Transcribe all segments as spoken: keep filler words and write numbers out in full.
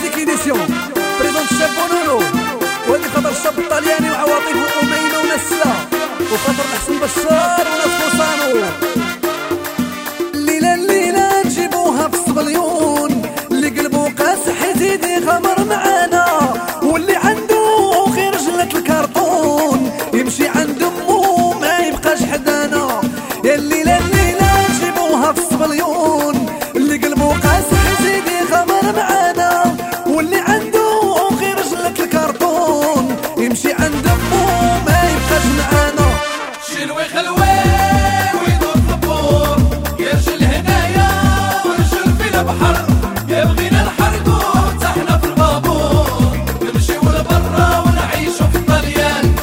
ميوزيك ايديسيون بريزونت الشاب بونونو، وهذه خاطر الشاب الطلياني وعواطف وأمينة ونسلة، وخاطر الحسن بشار وناس فوسانو. الليلة الليلة نجيبوها في الصبليون، اللي قلبو قاسح يزيد يغامر معانا، واللي عنده غير جلة الكرتون يمشي عند امو ما يبقاش حدانا. يا الليلة الليلة نجيبوها في الصبليون، اللي قلبو قاسح يزيد يغامر معانا، واللي عنده غير جلة الكرتون يمشي عند امو ما يبقاش معانا. شلوي خلوي ويدور طبور، يرجل هنايا ورجل في البحر، يبغينا نحرقو تحنا في البابور، نمشيو لبرا ونعيشو في الطليان.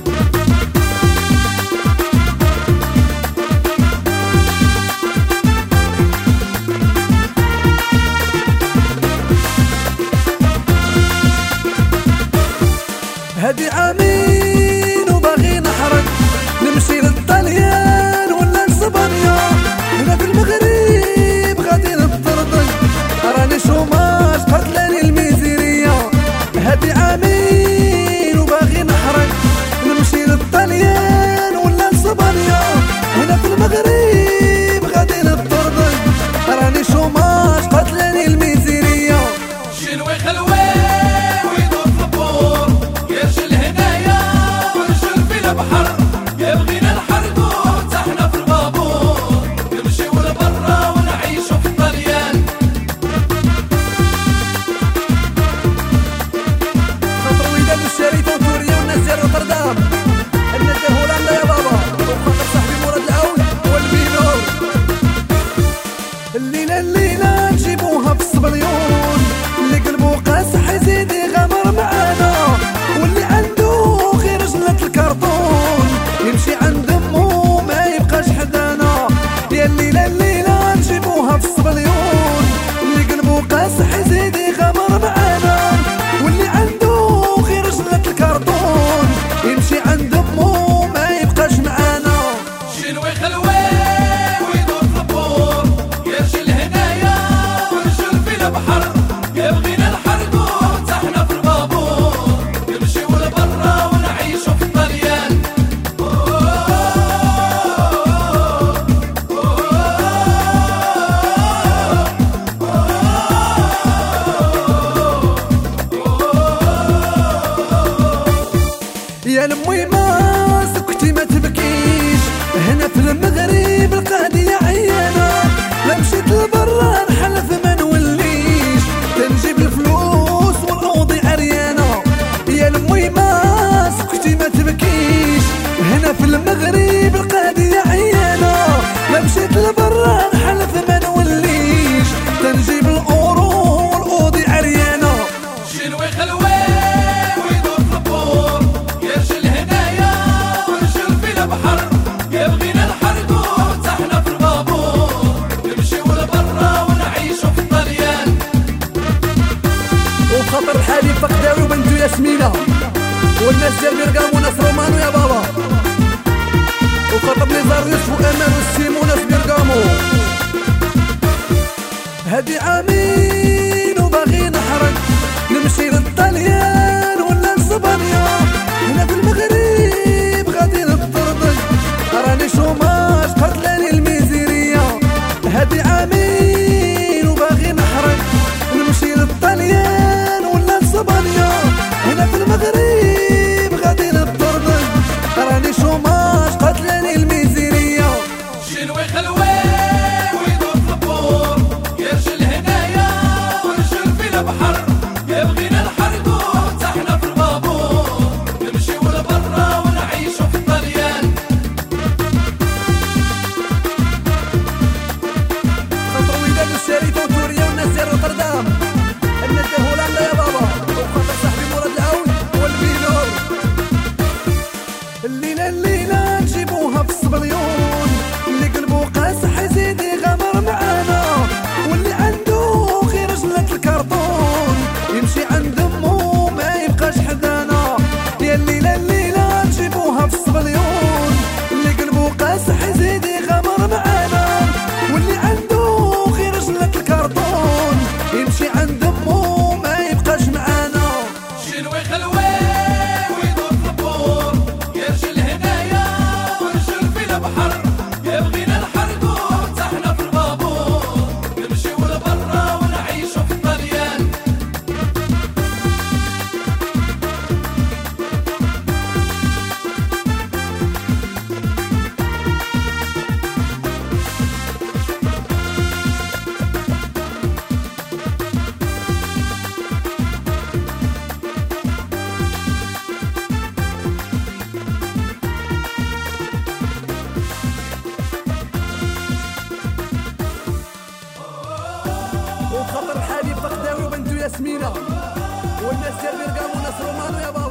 هادي عامين وباغي نحرق، نمشي للطليان ولا لسبانيا، هنا في المغرب غادي نطردق، راني شوماج قتلاني الميزيرية. هادي عامين وباغي نحرق، نمشي للطليان ولا لسبانيا، هنا في المغرب غادي نطردق، راني شوماج قتلاني الميزيرية. شلوي خلوي ويدور طبور، يرجل هنايا ورجل في البحر، يبغينا نحرقو تحنا في البابور، نمشيو لبرا ونعيشو في الطليان. خاطر ولاد الشريف وتوريا والناس ديال روتردام، الناس ديال هولندا يا بابا، وخاطر صاحبي مراد العون هو البينور. الليلة الليلة نجيبوها في الصبليون، اللي قلبو قاسح يزيد يغامر معانا، واللي عنده غير جلة الكرتون يمشي عند امو ما يبقاش حدانا. يا الليلة الليلة نجيبوها في الصبليون، اللي قلبو قاسح يزيد يغامر معانا، واللي عنده غير جلة الكرتون يمشي عند امو ما يبقاش معانا. شلوي خلوي ويدور طبور، يرجل هنايا ورجل في البحر، يبغينا نحرقو تحنا في البابور، نمشيو لبرا ونعيشو في الطليان. يا لمي ما سكتي ما تبكيش، هنا في المغرب القضية عيانة، لا مشيت لبرا نحلف ما نوليش، تنجيب الفلوس والأوضي عريانة. يا لمي ما سكتي ما تبكيش، هنا في المغرب القضية عيانة، لا مشيت لبرا نحلف ما نوليش، تنجيب الأورو والأوضي عريانة. شلوي خلوي ويدور طبور، يرجل هنايا ورجل في البحر، يبغينا نحرقو تحنا في البابور، نمشيو لبرا ونعيشو في الطليان. وخاطر الحالي فقداوي وبنتو ياسمينة، والناس ديال ميرقام وناس رومانو يا بابا، وخاطر نزار يوسف وامان والسيم وناس ميرقامو. هادي عامين وباغي نحرق، نمشي للطليان ولا لسبانيا، هنا في المغرب غادي نطردق، راني شوماج قتلاني الميزيرية. هادي عامين وباغي نحرق، نمشي للطليان ولا لسبانيا، هنا في المغرب غادي نطردق، راني شوماج قتلاني الميزيرية. شلوي خلوي ويدور طبور، يرجل هنايا ورجل في البحر، يبغينا نحرقو تحنا في البابور، نمشيو لبرا ونعيشو في الطليان. خاطر وبنتو ياسمينة والناس ديال بيرقام والناس رومانو يا بابا.